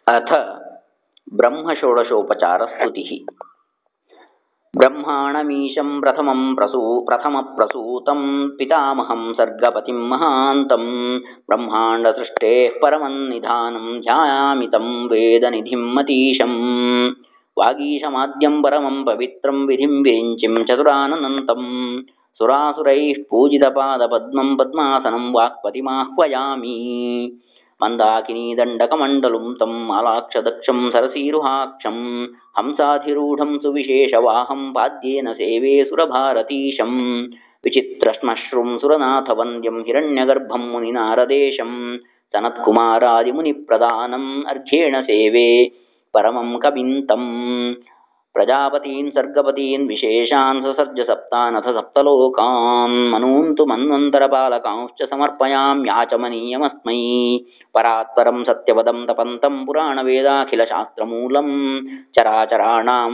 अथ ब्रह्मषोडशोपचारस्तुतिः। ब्रह्माणमीशं प्रथमप्रसूतं पितामहं सर्गपतिं महान्तं ब्रह्माण्डसृष्टेः परमन्निधानं ध्यायामि तं वेदनिधिं मतीशं वागीशमाद्यं परमं पवित्रं विधिं विरिञ्चिं चतुरानन्तं सुरासुरैः पूजितपादपद्मं पद्मासनं वाक्पतिमाह्वयामि ಮಂದಾಕಿನೀದಂಡಕಮಂಡಲುಂ ತಂ ಮಾಲಾಕ್ಷದಕ್ಷಂ ಸರಸೀರುಹಾಕ್ಷಂ ಹಂಸಾಧಿರೂಢಂ ಸುವಿಶೇಷವಾಹಂ ಪಾದ್ಯೇನ ಸೇವೆ ಸುರಭಾರತೀಶಂ ವಿಚಿತ್ರಶ್ಮಶ್ರುಂ ಸುರನಾಥವಂದ್ಯಂ ಹಿರಣ್ಯಗರ್ಭಂ ಮುನಿನಾರದೇಶಂ ಸನತ್ಕುಮಾರಾದಿಮುನಿಪ್ರದಾನಂ ಅರ್ಘ್ಯೇಣ ಸೇವೆ ಪರಮಂ ಕವಿಂತಂ ಪ್ರಜಾಪತೀನ್ ಸರ್ಗಪತೀನ್ ವಿಶೇಷಾನ್ ಸಸರ್ಜ ಸಪ್ತಾನಥ ಸಪ್ತಲೋಕಾನ್ ಮನೂಂತು ಮನ್ವಂತರಪಾಲಕಾಂಶ್ಚ ಸಮರ್ಪಯಾಮ್ಯಾಚಮನೀಯಮಸ್ಮೈ ಪರಾತ್ಪರಂ ಸತ್ಯವದಂ ತಪಂತಂ ಪುರಾಣವೇದಾಖಿಲಶಾಸ್ತ್ರಮೂಲಂ ಚರಾಚರಾಣಾಂ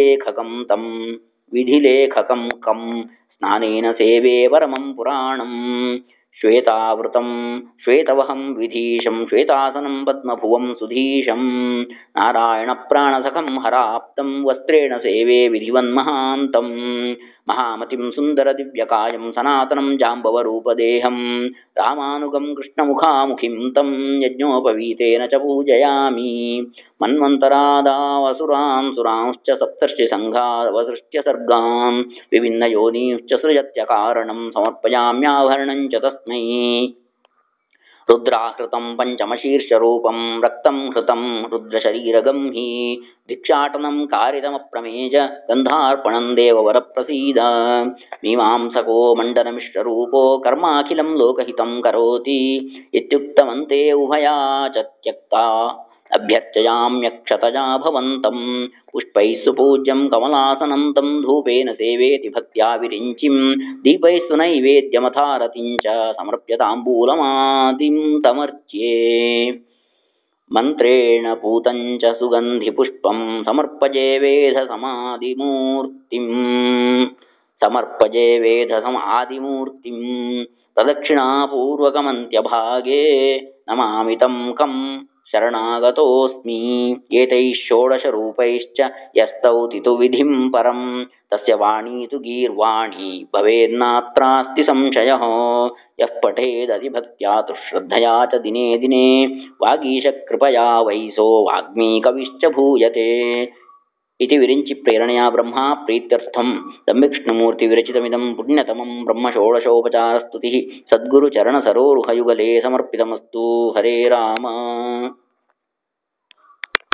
ವಿಧಿಲೇಖಕಂ ಕಂ ಸ್ನಾನೇನ ಸೇವೆ ಪರಮಂ ಪುರಾಣಂ ಶ್ವೇತಾವೃತಂ ಶ್ವೇತವಹಂ ವಿಧೀಶಂ ಶ್ವೇತಾಸನಂ ಪದ್ಮಭುವಂ ಸುಧೀಶಂ ನಾರಾಯಣ ಪ್ರಾಣಸಖಂ ಹರಾಪ್ತಂ ವಸ್ತ್ರೇಣ ಸೇವೆ ವಿಧಿವನ್ಮಹಾಂತಂ ಮಹಾಮತಿಂ ಸುಂದರ ದಿವ್ಯಕಾಯಂ ಸನಾತನಂ ಜಾಂಬವರೂಪದೇಹಂ ರಾಮಾನುಗಂ ಕೃಷ್ಣಮುಖಾಮುಖಿಂ ತಂ ಯಜ್ಞೋಪವೀತೇನ ಚ ಪೂಜಯಾಮಿ ಮನ್ವಂತರಾದಾವಸುರಾನ್ ಸುರಾಂಶ್ಚ ಸಪ್ತರ್ಷಿ ಸಂಘಾವಸೃಷ್ಟ್ಯ ಸರ್ಗಾನ್ ವಿಭಿನ್ನ ಯೋನೀಶ್ಚ ಸೃಜತ್ಯ ಕಾರಣಂ ಸಮರ್ಪಯಾಮ್ಯಾಭರಣಂ ಚ ತಸ್ಮೈ ರುದ್ರಾಹೃತಂ ಪಂಚಮಶೀರ್ಷರೂಪಂ ರಕ್ತಂ ಹೃತಂ ರುದ್ರಶರೀರಗಂ ಹಿ ಭಿಕ್ಷಾಟನಂ ಕಾರಿತಮಪ್ರಮೇಜ ಗಂಧಾರ್ಪಣಂ ದೇವವರಪ್ರಸೀದ ಮೀಮಾಂಸಕೋ ಮಂಡನಮಿಶ್ರರೂಪೋ ಕರ್ಮಾಖಿಲಂ ಲೋಕಹಿತಂ ಕರೋತಿ ಇತ್ಯುಕ್ತವಂತೆ ಉಭಯಾಚ ತ್ಯಕ್ತಾ ಅಭ್ಯರ್ಚಯಾಮ್ಯಕ್ಷತಜಾ ಭವಂತಂ ಪುಷ್ಪೈಃ ಸುಪೂಜ್ಯಂ ಕಮಲಾಸನಂ ತಂ ಧೂಪೇನ ಸೇವೇತಿ ಭಕ್ತ್ಯಾ ವಿರಿಂಚಿಂ ದೀಪೈಸ್ತು ನೈವೇದ್ಯಮಥಾರತಿಂ ಚ ಸಮರ್ಪ್ಯ ತಾಂಬೂಲಮಾದಿಂ ತಮರ್ಚ್ಯೆ ಮಂತ್ರೇಣ ಪೂತಂ ಚ ಸುಗಂಧಿ ಪುಷ್ಪಂ ಸಮರ್ಪಜೆ ವೇದ ಸಮಾದಿಮೂರ್ತಿಂ ಪ್ರದಕ್ಷಿಣಾಪೂರ್ವಕಮಂತ್ಯಭಾಗೇ ನಮಾಮಿ ತಂ ಕಂ ಶರಣಾಗತೋಸ್ಮಿ ಏತೈಃ ಷೋಡಶರೂಪೈಶ್ಚ ಯಸ್ತೌತಿ ತು ವಿಧಿಂ ಪರಂ ತಸ್ಯ ವಾಣೀ ತು ಗೀರ್ವಾಣೀ ಭವೇನ್ನಾತ್ರಾಸ್ತಿ ಸಂಶಯಃ ಯಃ ಪಠೇದಧಿಭಕ್ತ್ಯಾ ತು ಶ್ರದ್ಧಯಾ ಚ ದಿನೇ ದಿನೇ ವಾಗೀಶಕೃಪಯಾ ವೈಸೋ ವಾಗ್ಮೀ ಕವಿಶ್ಚ ಭೂಯತೆ इति विरिञ्चि प्रेरणया ब्रह्मा प्रीत्यर्थं सम्यक्ष्णुमूर्ति विरचितमिदं पुण्यतमं ब्रह्मषोडशोपचारस्तुतिः सद्गुरुचरणसरोरुहयुगले समर्पितमस्तु। हरे राम।